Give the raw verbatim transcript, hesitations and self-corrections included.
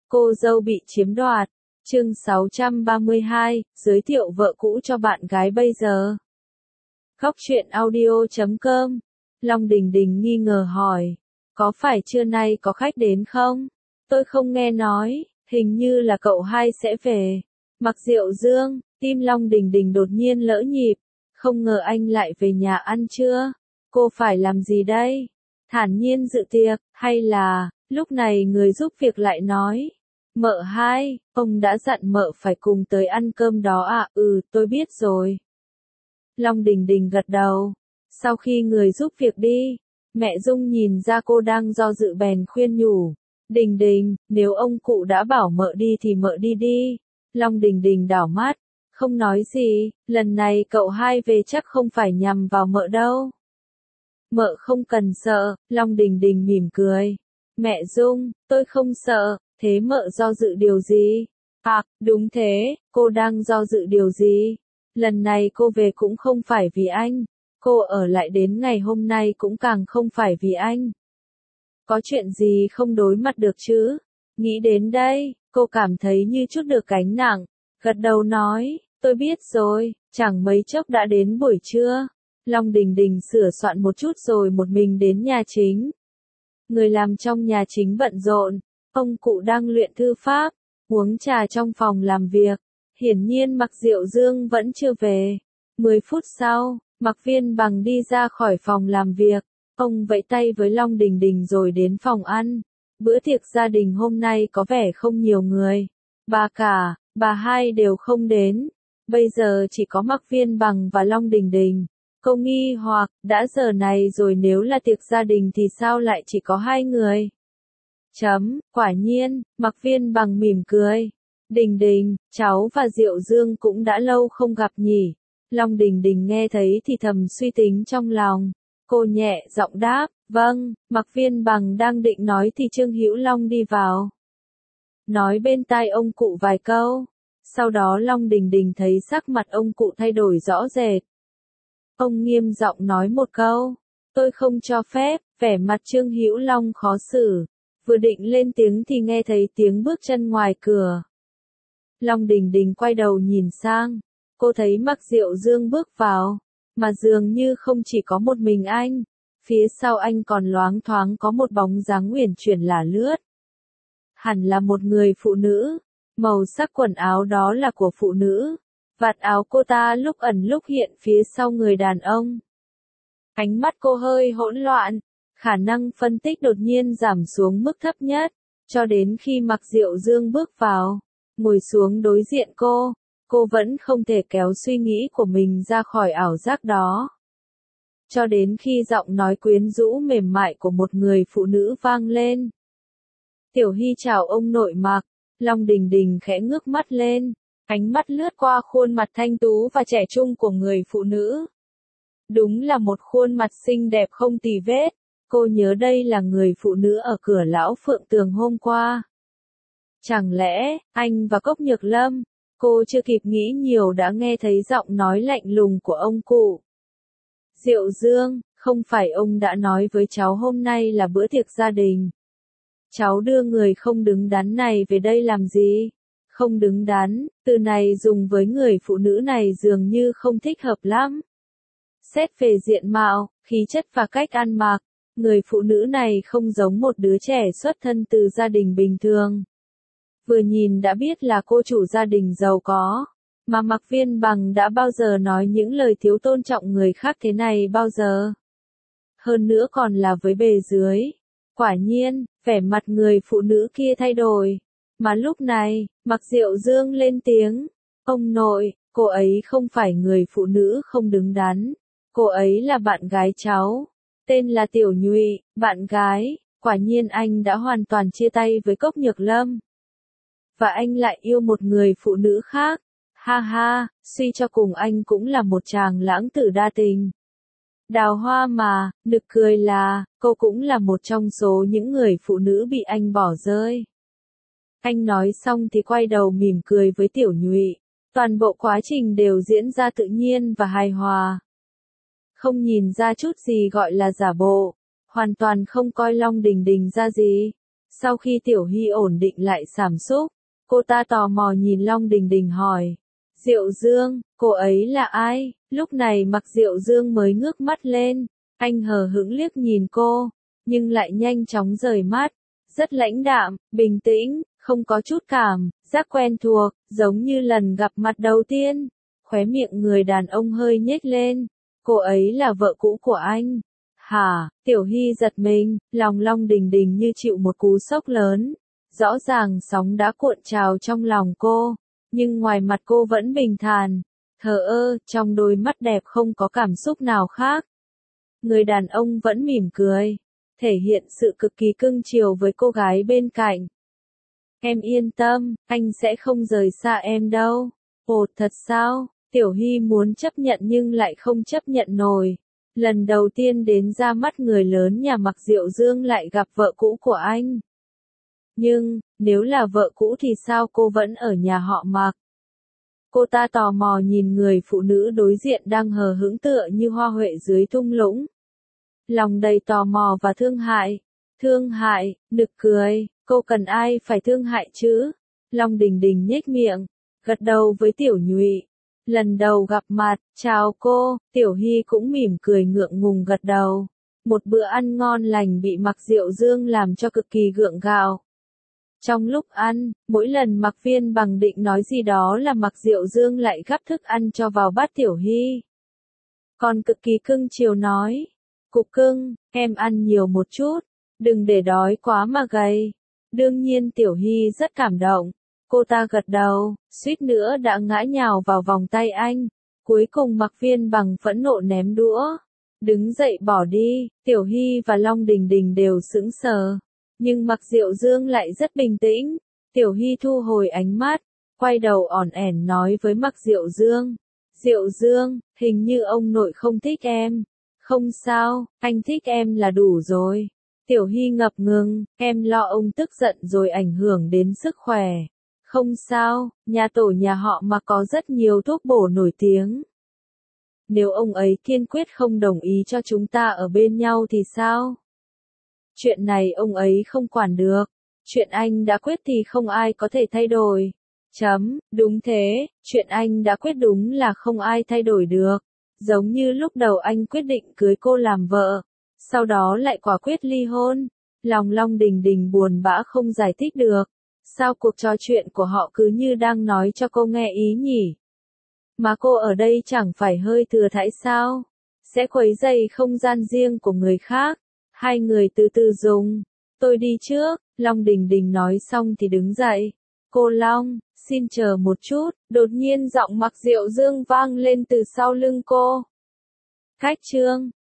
Cô dâu bị chiếm đoạt. Chương sáu trăm ba mươi hai, giới thiệu vợ cũ cho bạn gái bây giờ. Góc truyện audio chấm com. Long Đình Đình nghi ngờ hỏi. Có phải trưa nay có khách đến không? Tôi không nghe nói, hình như là cậu hai sẽ về. Mặc Diệu Dương, tim Long Đình Đình đột nhiên lỡ nhịp. Không ngờ anh lại về nhà ăn trưa. Cô phải làm gì đây? Thản nhiên dự tiệc, hay là, lúc này người giúp việc lại nói. Mợ hai, ông đã dặn mợ phải cùng tới ăn cơm đó à? Ừ, tôi biết rồi. Long Đình Đình gật đầu. Sau khi người giúp việc đi, mẹ Dung nhìn ra cô đang do dự bèn khuyên nhủ. Đình Đình, nếu ông cụ đã bảo mợ đi thì mợ đi đi. Long Đình Đình đảo mắt, không nói gì, lần này cậu hai về chắc không phải nhằm vào mợ đâu. Mợ không cần sợ, Long Đình Đình mỉm cười. Mẹ Dung, tôi không sợ. Thế mợ do dự điều gì? À, đúng thế, cô đang do dự điều gì? Lần này cô về cũng không phải vì anh. Cô ở lại đến ngày hôm nay cũng càng không phải vì anh. Có chuyện gì không đối mặt được chứ? Nghĩ đến đây, cô cảm thấy như chút được gánh nặng. Gật đầu nói, tôi biết rồi, chẳng mấy chốc đã đến buổi trưa. Long Đình Đình sửa soạn một chút rồi một mình đến nhà chính. Người làm trong nhà chính bận rộn. Ông cụ đang luyện thư pháp, uống trà trong phòng làm việc. Hiển nhiên Mặc Diệu Dương vẫn chưa về. Mười phút sau, Mặc Viên Bằng đi ra khỏi phòng làm việc. Ông vẫy tay với Long Đình Đình rồi đến phòng ăn. Bữa tiệc gia đình hôm nay có vẻ không nhiều người. Bà cả, bà hai đều không đến. Bây giờ chỉ có Mặc Viên Bằng và Long Đình Đình. Cô nghi hoặc, đã giờ này rồi nếu là tiệc gia đình thì sao lại chỉ có hai người? Chấm, quả nhiên, Mặc Viên Bằng mỉm cười. Đình Đình, cháu và Diệu Dương cũng đã lâu không gặp nhỉ. Long Đình Đình nghe thấy thì thầm suy tính trong lòng. Cô nhẹ giọng đáp, vâng. Mặc Viên Bằng đang định nói thì Trương Hữu Long đi vào. Nói bên tai ông cụ vài câu. Sau đó Long Đình Đình thấy sắc mặt ông cụ thay đổi rõ rệt. Ông nghiêm giọng nói một câu. Tôi không cho phép, vẻ mặt Trương Hữu Long khó xử. Vừa định lên tiếng thì nghe thấy tiếng bước chân ngoài cửa. Long Đình Đình quay đầu nhìn sang. Cô thấy Mặc Diệu Dương bước vào. Mà dường như không chỉ có một mình anh. Phía sau anh còn loáng thoáng có một bóng dáng uyển chuyển lả lướt. Hẳn là một người phụ nữ. Màu sắc quần áo đó là của phụ nữ. Vạt áo cô ta lúc ẩn lúc hiện phía sau người đàn ông. Ánh mắt cô hơi hỗn loạn. Khả năng phân tích đột nhiên giảm xuống mức thấp nhất, cho đến khi Mặc Diệu Dương bước vào, ngồi xuống đối diện cô, cô vẫn không thể kéo suy nghĩ của mình ra khỏi ảo giác đó. Cho đến khi giọng nói quyến rũ mềm mại của một người phụ nữ vang lên. Tiểu Hy chào ông nội Mặc. Long Đình Đình khẽ ngước mắt lên, ánh mắt lướt qua khuôn mặt thanh tú và trẻ trung của người phụ nữ. Đúng là một khuôn mặt xinh đẹp không tì vết. Cô nhớ đây là người phụ nữ ở cửa lão Phượng Tường hôm qua. Chẳng lẽ, anh và Cốc Nhược Lâm? Cô chưa kịp nghĩ nhiều đã nghe thấy giọng nói lạnh lùng của ông cụ. Diệu Dương, không phải ông đã nói với cháu hôm nay là bữa tiệc gia đình. Cháu đưa người không đứng đắn này về đây làm gì? Không đứng đắn, từ này dùng với người phụ nữ này dường như không thích hợp lắm. Xét về diện mạo, khí chất và cách ăn mặc. Người phụ nữ này không giống một đứa trẻ xuất thân từ gia đình bình thường. Vừa nhìn đã biết là cô chủ gia đình giàu có. Mà Mặc Viên Bằng đã bao giờ nói những lời thiếu tôn trọng người khác thế này bao giờ? Hơn nữa còn là với bề dưới. Quả nhiên, vẻ mặt người phụ nữ kia thay đổi. Mà lúc này, Mặc Diệu Dương lên tiếng. Ông nội, cô ấy không phải người phụ nữ không đứng đắn. Cô ấy là bạn gái cháu. Tên là Tiểu Nhụy, bạn gái. Quả nhiên anh đã hoàn toàn chia tay với Cốc Nhược Lâm. Và anh lại yêu một người phụ nữ khác. Ha ha, suy cho cùng anh cũng là một chàng lãng tử đa tình. Đào Hoa mà, nực cười là, cô cũng là một trong số những người phụ nữ bị anh bỏ rơi. Anh nói xong thì quay đầu mỉm cười với Tiểu Nhụy. Toàn bộ quá trình đều diễn ra tự nhiên và hài hòa. Không nhìn ra chút gì gọi là giả bộ. Hoàn toàn không coi Long Đình Đình ra gì. Sau khi Tiểu Hy ổn định lại cảm xúc, cô ta tò mò nhìn Long Đình Đình hỏi. Diệu Dương, cô ấy là ai? Lúc này Mạc Diệu Dương mới ngước mắt lên, anh hờ hững liếc nhìn cô, nhưng lại nhanh chóng rời mắt, rất lãnh đạm, bình tĩnh, không có chút cảm giác quen thuộc, giống như lần gặp mặt đầu tiên. Khóe miệng người đàn ông hơi nhếch lên, cô ấy là vợ cũ của anh. Hả? Tiểu Hy giật mình, lòng Long Đình Đình như chịu một cú sốc lớn. Rõ ràng sóng đã cuộn trào trong lòng cô, nhưng ngoài mặt cô vẫn bình thản, thờ ơ, trong đôi mắt đẹp không có cảm xúc nào khác. Người đàn ông vẫn mỉm cười, thể hiện sự cực kỳ cưng chiều với cô gái bên cạnh. Em yên tâm, anh sẽ không rời xa em đâu. Ồ, thật sao? Tiểu Hy muốn chấp nhận nhưng lại không chấp nhận nổi. Lần đầu tiên đến ra mắt người lớn nhà Mạc Diệu Dương lại gặp vợ cũ của anh. Nhưng, nếu là vợ cũ thì sao cô vẫn ở nhà họ Mạc? Cô ta tò mò nhìn người phụ nữ đối diện đang hờ hững tựa như hoa huệ dưới thung lũng. Lòng đầy tò mò và thương hại. Thương hại, nực cười, cô cần ai phải thương hại chứ? Long Đình Đình nhếch miệng, gật đầu với Tiểu Nhụy. Lần đầu gặp mặt, chào cô, Tiểu Hy cũng mỉm cười ngượng ngùng gật đầu. Một bữa ăn ngon lành bị Mạc Diệu Dương làm cho cực kỳ gượng gạo. Trong lúc ăn, mỗi lần Mạc Viên Bằng định nói gì đó là Mạc Diệu Dương lại gắp thức ăn cho vào bát Tiểu Hy. Còn cực kỳ cưng chiều nói, cục cưng, em ăn nhiều một chút, đừng để đói quá mà gầy. Đương nhiên Tiểu Hy rất cảm động, cô ta gật đầu, suýt nữa đã ngã nhào vào vòng tay anh. Cuối cùng Mạc Viên Bằng phẫn nộ ném đũa, đứng dậy bỏ đi. Tiểu Hy và Long Đình Đình đều sững sờ. Nhưng Mạc Diệu Dương lại rất bình tĩnh. Tiểu Hy thu hồi ánh mắt, quay đầu ỏn ẻn nói với Mạc Diệu Dương. Diệu Dương, hình như ông nội không thích em. Không sao, anh thích em là đủ rồi. Tiểu Hy ngập ngừng, em lo ông tức giận rồi ảnh hưởng đến sức khỏe. Không sao, nhà tổ nhà họ mà có rất nhiều thuốc bổ nổi tiếng. Nếu ông ấy kiên quyết không đồng ý cho chúng ta ở bên nhau thì sao? Chuyện này ông ấy không quản được. Chuyện anh đã quyết thì không ai có thể thay đổi. Chấm, đúng thế, chuyện anh đã quyết đúng là không ai thay đổi được. Giống như lúc đầu anh quyết định cưới cô làm vợ, sau đó lại quả quyết ly hôn. Lòng Long Đình Đình buồn bã không giải thích được. Sao cuộc trò chuyện của họ cứ như đang nói cho cô nghe ý nhỉ? Mà cô ở đây chẳng phải hơi thừa thãi sao? Sẽ quấy rầy không gian riêng của người khác. Hai người từ từ dùng. Tôi đi trước, Long Đình Đình nói xong thì đứng dậy. Cô Long, xin chờ một chút, đột nhiên giọng Mạc Diệu Dương vang lên từ sau lưng cô. Khách trương.